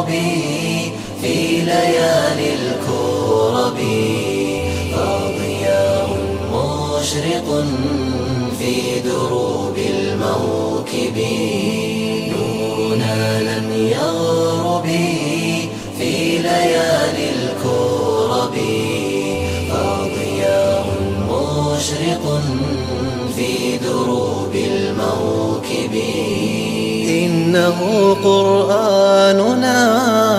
بي في ليالي الكرب، فضياء مشرق في دروب الموكب، نورنا لم يغرب في ليالي الكرب، فضياء مشرق في دروب الموكب. إنه قرآننا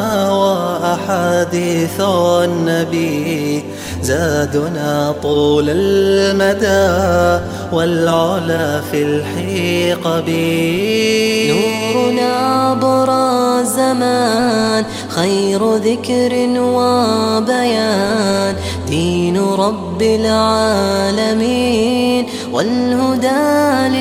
وأحاديث النبي، زادنا طول المدى والعلا في الحقب. نورنا عبر الزمان خير ذكر وبيان، دين رب العالمين والهدى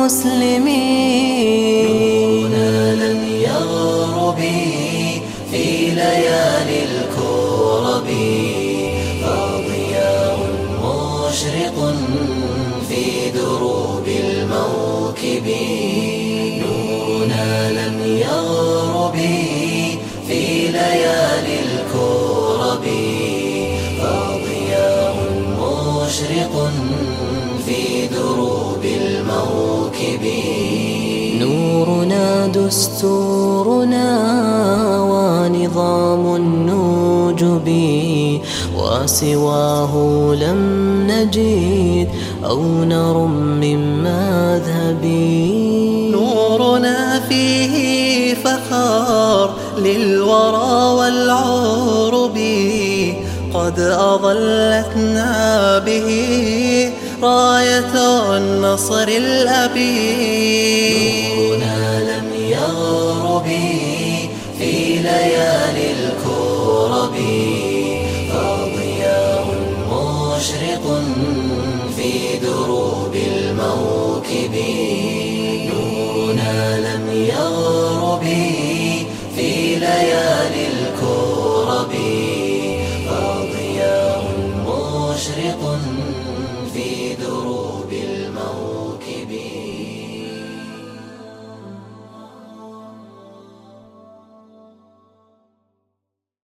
للمسلمين. نورنا لم يغرب في ليالي الكرب، فضياء مشرق في دروب الموكب، نورنا لم يغرب في ليالي الكرب، فضياء مشرق في دروب الموكب. نورنا دستورنا ونظام النجب، وسواه لم نجد أو نرم من مذهب. نورنا فيه فخار للورى والعرب، قد أظلتنا به راية النصر الأبي. نورنا